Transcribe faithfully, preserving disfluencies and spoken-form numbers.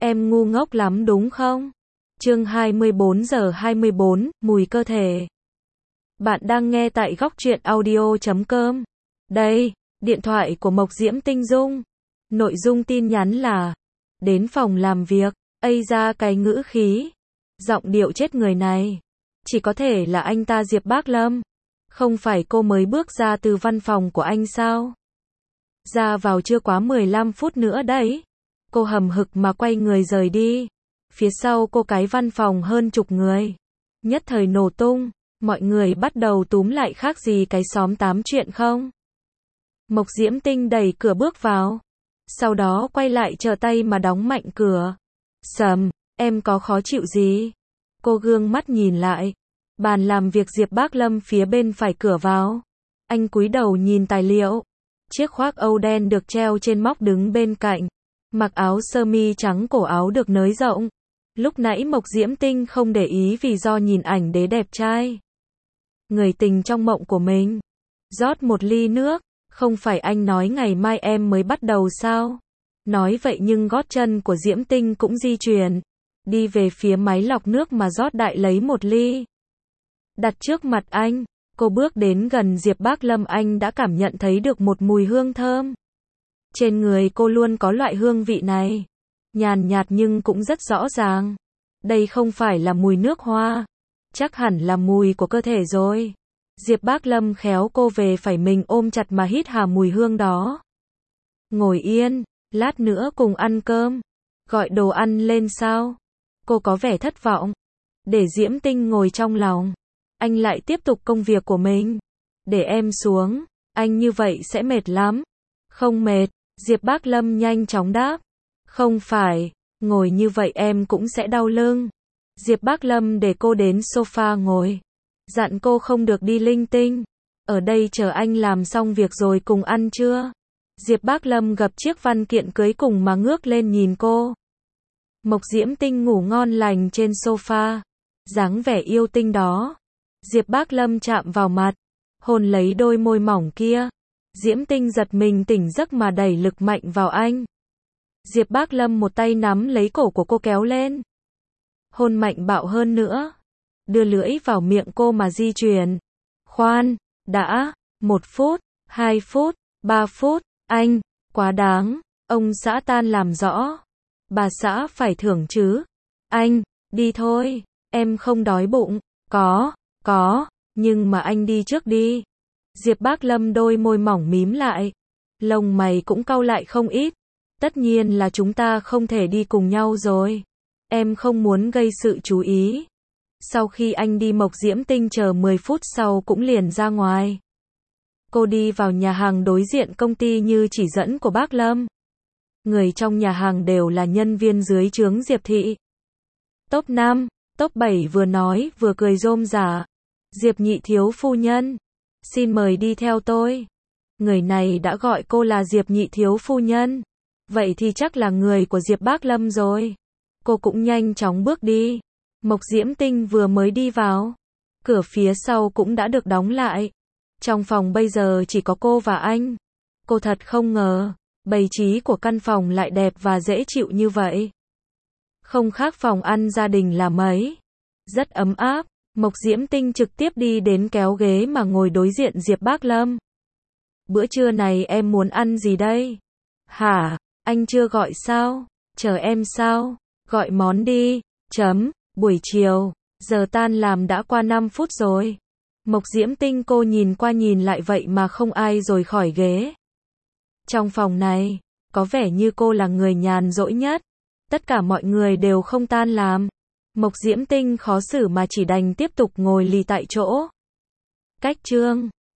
Em ngu ngốc lắm đúng không? Chương hai mươi bốn giờ hai mươi bốn, mùi cơ thể. Bạn đang nghe tại góc truyện audio chấm com. Đây, điện thoại của Mộc Diễm Tinh Dung. Nội dung tin nhắn là: đến phòng làm việc, ây ra cái ngữ khí, giọng điệu chết người này. Chỉ có thể là anh ta Diệp Bác Lâm. Không phải cô mới bước ra từ văn phòng của anh sao? Ra vào chưa quá mười lăm phút nữa đấy. Cô hầm hực mà quay người rời đi. Phía sau cô cái văn phòng hơn chục người. Nhất thời nổ tung, mọi người bắt đầu túm lại khác gì cái xóm tám chuyện không? Mộc Diễm Tinh đẩy cửa bước vào. Sau đó quay lại chờ tay mà đóng mạnh cửa. Sầm, em có khó chịu gì? Cô gương mắt nhìn lại. Bàn làm việc Diệp Bác Lâm phía bên phải cửa vào. Anh cúi đầu nhìn tài liệu. Chiếc khoác âu đen được treo trên móc đứng bên cạnh. Mặc áo sơ mi trắng, cổ áo được nới rộng. Lúc nãy Mộc Diễm Tinh không để ý vì do nhìn ảnh đế đẹp trai. Người tình trong mộng của mình. Rót một ly nước. Không phải anh nói ngày mai em mới bắt đầu sao? Nói vậy nhưng gót chân của Diễm Tinh cũng di chuyển. Đi về phía máy lọc nước mà rót đại lấy một ly. Đặt trước mặt anh. Cô bước đến gần Diệp Bác Lâm, anh đã cảm nhận thấy được một mùi hương thơm. Trên người cô luôn có loại hương vị này. Nhàn nhạt nhưng cũng rất rõ ràng. Đây không phải là mùi nước hoa. Chắc hẳn là mùi của cơ thể rồi. Diệp Bác Lâm khéo cô về phải mình ôm chặt mà hít hà mùi hương đó. Ngồi yên, lát nữa cùng ăn cơm. Gọi đồ ăn lên sao? Cô có vẻ thất vọng. Để Diễm Tinh ngồi trong lòng. Anh lại tiếp tục công việc của mình. Để em xuống, anh như vậy sẽ mệt lắm. Không mệt, Diệp Bác Lâm nhanh chóng đáp. Không phải, ngồi như vậy em cũng sẽ đau lưng. Diệp Bác Lâm để cô đến sofa ngồi. Dặn cô không được đi linh tinh. Ở đây chờ anh làm xong việc rồi cùng ăn trưa. Diệp Bác Lâm gập chiếc văn kiện cưới cùng mà ngước lên nhìn cô. Mộc Diễm Tinh ngủ ngon lành trên sofa. Dáng vẻ yêu tinh đó. Diệp Bác Lâm chạm vào mặt. Hôn lấy đôi môi mỏng kia. Diễm Tinh giật mình tỉnh giấc mà đẩy lực mạnh vào anh. Diệp Bác Lâm một tay nắm lấy cổ của cô kéo lên. Hôn mạnh bạo hơn nữa. Đưa lưỡi vào miệng cô mà di chuyển. Khoan, đã, một phút, hai phút, ba phút, anh, quá đáng, ông xã tan làm rõ. Bà xã phải thưởng chứ. Anh, đi thôi, em không đói bụng. Có, có, nhưng mà anh đi trước đi. Diệp Bác Lâm đôi môi mỏng mím lại. Lông mày cũng cau lại không ít. Tất nhiên là chúng ta không thể đi cùng nhau rồi. Em không muốn gây sự chú ý. Sau khi anh đi Mộc Diễm Tinh chờ mười phút sau cũng liền ra ngoài. Cô đi vào nhà hàng đối diện công ty như chỉ dẫn của Bác Lâm. Người trong nhà hàng đều là nhân viên dưới trướng Diệp Thị. Top năm, top bảy vừa nói vừa cười rôm rả. Diệp nhị thiếu phu nhân. Xin mời đi theo tôi. Người này đã gọi cô là Diệp nhị thiếu phu nhân. Vậy thì chắc là người của Diệp Bác Lâm rồi. Cô cũng nhanh chóng bước đi. Mộc Diễm Tinh vừa mới đi vào. Cửa phía sau cũng đã được đóng lại. Trong phòng bây giờ chỉ có cô và anh. Cô thật không ngờ, bày trí của căn phòng lại đẹp và dễ chịu như vậy. Không khác phòng ăn gia đình là mấy. Rất ấm áp. Mộc Diễm Tinh trực tiếp đi đến kéo ghế mà ngồi đối diện Diệp Bác Lâm. Bữa trưa này em muốn ăn gì đây? Hả, anh chưa gọi sao? Chờ em sao? Gọi món đi. Chấm, buổi chiều, giờ tan làm đã qua năm phút rồi. Mộc Diễm Tinh cô nhìn qua nhìn lại vậy mà không ai rời khỏi ghế. Trong phòng này, có vẻ như cô là người nhàn rỗi nhất. Tất cả mọi người đều không tan làm. Mộc Diễm Tinh khó xử mà chỉ đành tiếp tục ngồi lì tại chỗ. Cách chương